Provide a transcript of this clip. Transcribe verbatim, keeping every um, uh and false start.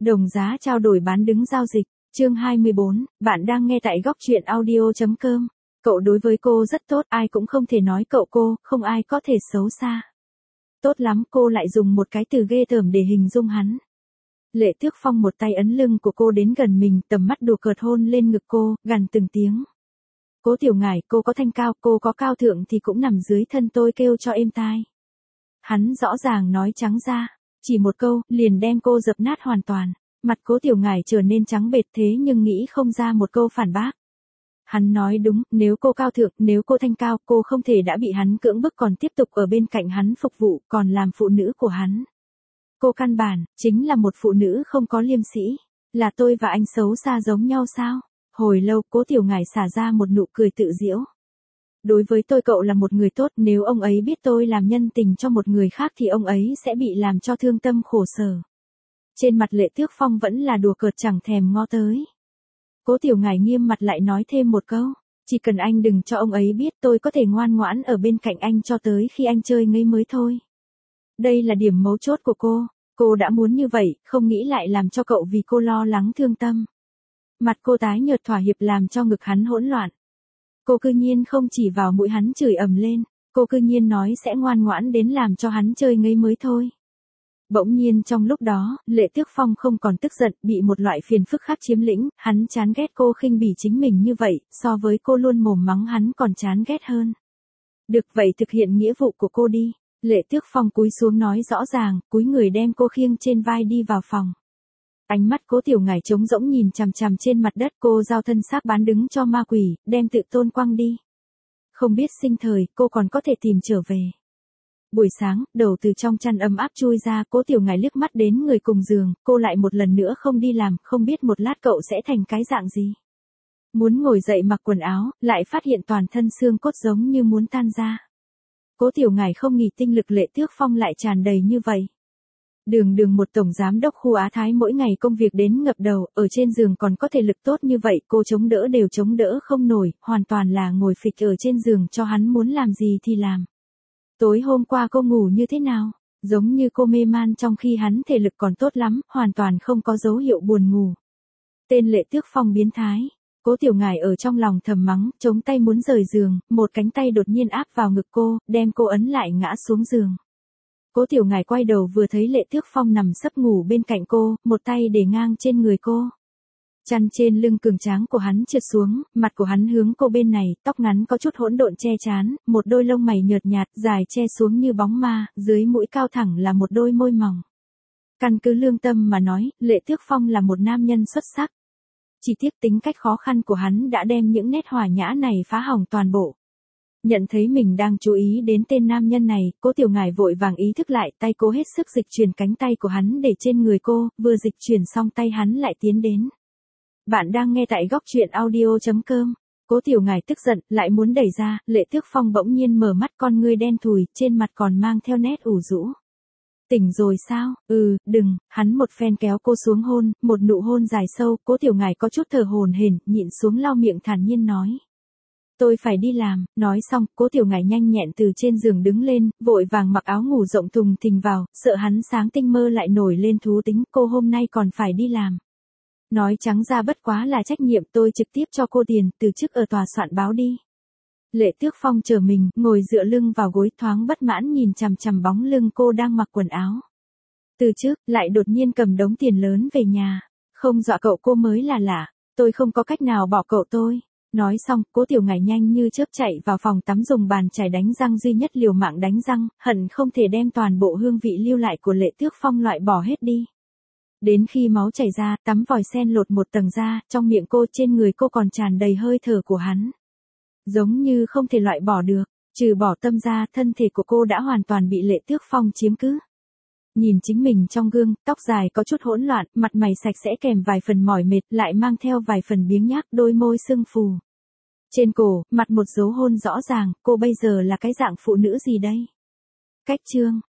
Đồng giá trao đổi bán đứng giao dịch. Chương hai mươi bốn, bạn đang nghe tại góc truyện audio chấm com. Cậu đối với cô rất tốt, ai cũng không thể nói cậu cô, không ai có thể xấu xa. Tốt lắm, cô lại dùng một cái từ ghê tởm để hình dung hắn. Lệ Tước Phong một tay ấn lưng của cô đến gần mình, tầm mắt đùa cợt hôn lên ngực cô, gằn từng tiếng. Cố Tiểu Ngải, cô có thanh cao, cô có cao thượng thì cũng nằm dưới thân tôi kêu cho êm tai. Hắn rõ ràng nói trắng ra, chỉ một câu, liền đem cô dập nát hoàn toàn. Mặt Cố Tiểu Ngải trở nên trắng bệch thế nhưng nghĩ không ra một câu phản bác. Hắn nói đúng, nếu cô cao thượng, nếu cô thanh cao, cô không thể đã bị hắn cưỡng bức còn tiếp tục ở bên cạnh hắn phục vụ, còn làm phụ nữ của hắn. Cô căn bản, chính là một phụ nữ không có liêm sĩ. Là tôi và anh xấu xa giống nhau sao? Hồi lâu, Cố Tiểu Ngải xả ra một nụ cười tự giễu. Đối với tôi cậu là một người tốt, nếu ông ấy biết tôi làm nhân tình cho một người khác thì ông ấy sẽ bị làm cho thương tâm khổ sở. Trên mặt Lệ Tước Phong vẫn là đùa cợt chẳng thèm ngó tới. Cố Tiểu Ngải nghiêm mặt lại nói thêm một câu, chỉ cần anh đừng cho ông ấy biết tôi có thể ngoan ngoãn ở bên cạnh anh cho tới khi anh chơi ngây mới thôi. Đây là điểm mấu chốt của cô, cô đã muốn như vậy, không nghĩ lại làm cho cậu vì cô lo lắng thương tâm. Mặt cô tái nhợt thỏa hiệp làm cho ngực hắn hỗn loạn. Cô cư nhiên không chỉ vào mũi hắn chửi ầm lên, cô cư nhiên nói sẽ ngoan ngoãn đến làm cho hắn chơi ngây mới thôi. Bỗng nhiên trong lúc đó, Lệ Tước Phong không còn tức giận, bị một loại phiền phức khác chiếm lĩnh, hắn chán ghét cô khinh bỉ chính mình như vậy, so với cô luôn mồm mắng hắn còn chán ghét hơn. Được vậy thực hiện nghĩa vụ của cô đi. Lệ Tước Phong cúi xuống nói rõ ràng, cúi người đem cô khiêng trên vai đi vào phòng. Ánh mắt Cố Tiểu Ngải trống rỗng nhìn chằm chằm trên mặt đất, cô giao thân xác bán đứng cho ma quỷ, đem tự tôn quăng đi. Không biết sinh thời, cô còn có thể tìm trở về. Buổi sáng, đầu từ trong chăn ấm áp chui ra, Cố Tiểu Ngải liếc mắt đến người cùng giường, cô lại một lần nữa không đi làm, không biết một lát cậu sẽ thành cái dạng gì. Muốn ngồi dậy mặc quần áo, lại phát hiện toàn thân xương cốt giống như muốn tan ra. Cố Tiểu Ngải không nghĩ tinh lực Lệ Tước Phong lại tràn đầy như vậy. Đường đường một tổng giám đốc khu Á Thái mỗi ngày công việc đến ngập đầu, ở trên giường còn có thể lực tốt như vậy, cô chống đỡ đều chống đỡ không nổi, hoàn toàn là ngồi phịch ở trên giường cho hắn muốn làm gì thì làm. Tối hôm qua cô ngủ như thế nào? Giống như cô mê man trong khi hắn thể lực còn tốt lắm, hoàn toàn không có dấu hiệu buồn ngủ. Tên Lệ Tước Phong biến thái. Cố Tiểu Ngải ở trong lòng thầm mắng, chống tay muốn rời giường, một cánh tay đột nhiên áp vào ngực cô, đem cô ấn lại ngã xuống giường. Cố Tiểu Ngải quay đầu vừa thấy Lệ Tước Phong nằm sấp ngủ bên cạnh cô, một tay để ngang trên người cô. Chăn trên lưng cường tráng của hắn trượt xuống, mặt của hắn hướng cô bên này, tóc ngắn có chút hỗn độn che trán, một đôi lông mày nhợt nhạt, dài che xuống như bóng ma, dưới mũi cao thẳng là một đôi môi mỏng. Căn cứ lương tâm mà nói, Lệ Tước Phong là một nam nhân xuất sắc. Chỉ tiếc tính cách khó khăn của hắn đã đem những nét hòa nhã này phá hỏng toàn bộ. Nhận thấy mình đang chú ý đến tên nam nhân này, Cố Tiểu Ngải vội vàng ý thức lại, tay cố hết sức dịch chuyển cánh tay của hắn để trên người cô, vừa dịch chuyển xong tay hắn lại tiến đến. Bạn đang nghe tại góc truyện audio chấm com. Cố Tiểu Ngải tức giận, lại muốn đẩy ra, Lệ Tước Phong bỗng nhiên mở mắt, con ngươi đen thùi, trên mặt còn mang theo nét ủ rũ. Tỉnh rồi sao? Ừ, đừng, hắn một phen kéo cô xuống hôn, một nụ hôn dài sâu, Cố Tiểu Ngải có chút thở hổn hển, nhịn xuống lau miệng thản nhiên nói. Tôi phải đi làm, nói xong, Cố Tiểu Ngải nhanh nhẹn từ trên giường đứng lên, vội vàng mặc áo ngủ rộng thùng thình vào, sợ hắn sáng tinh mơ lại nổi lên thú tính, cô hôm nay còn phải đi làm. Nói trắng ra bất quá là trách nhiệm, tôi trực tiếp cho cô tiền, từ chức ở tòa soạn báo đi. Lệ Tước Phong chờ mình, ngồi dựa lưng vào gối, thoáng bất mãn nhìn chằm chằm bóng lưng cô đang mặc quần áo. Từ trước, lại đột nhiên cầm đống tiền lớn về nhà. Không dọa cậu cô mới là lạ, tôi không có cách nào bỏ cậu tôi. Nói xong, Cố Tiểu Ngải nhanh như chớp chạy vào phòng tắm dùng bàn chải đánh răng duy nhất liều mạng đánh răng, hận không thể đem toàn bộ hương vị lưu lại của Lệ Tước Phong loại bỏ hết đi. Đến khi máu chảy ra, tắm vòi sen lột một tầng ra, trong miệng cô, trên người cô còn tràn đầy hơi thở của hắn. Giống như không thể loại bỏ được, trừ bỏ tâm ra, thân thể của cô đã hoàn toàn bị Lệ Tước Phong chiếm cứ. Nhìn chính mình trong gương, tóc dài có chút hỗn loạn, mặt mày sạch sẽ kèm vài phần mỏi mệt, lại mang theo vài phần biếng nhác, đôi môi sưng phù. Trên cổ, mặt một dấu hôn rõ ràng, cô bây giờ là cái dạng phụ nữ gì đây? Cách chương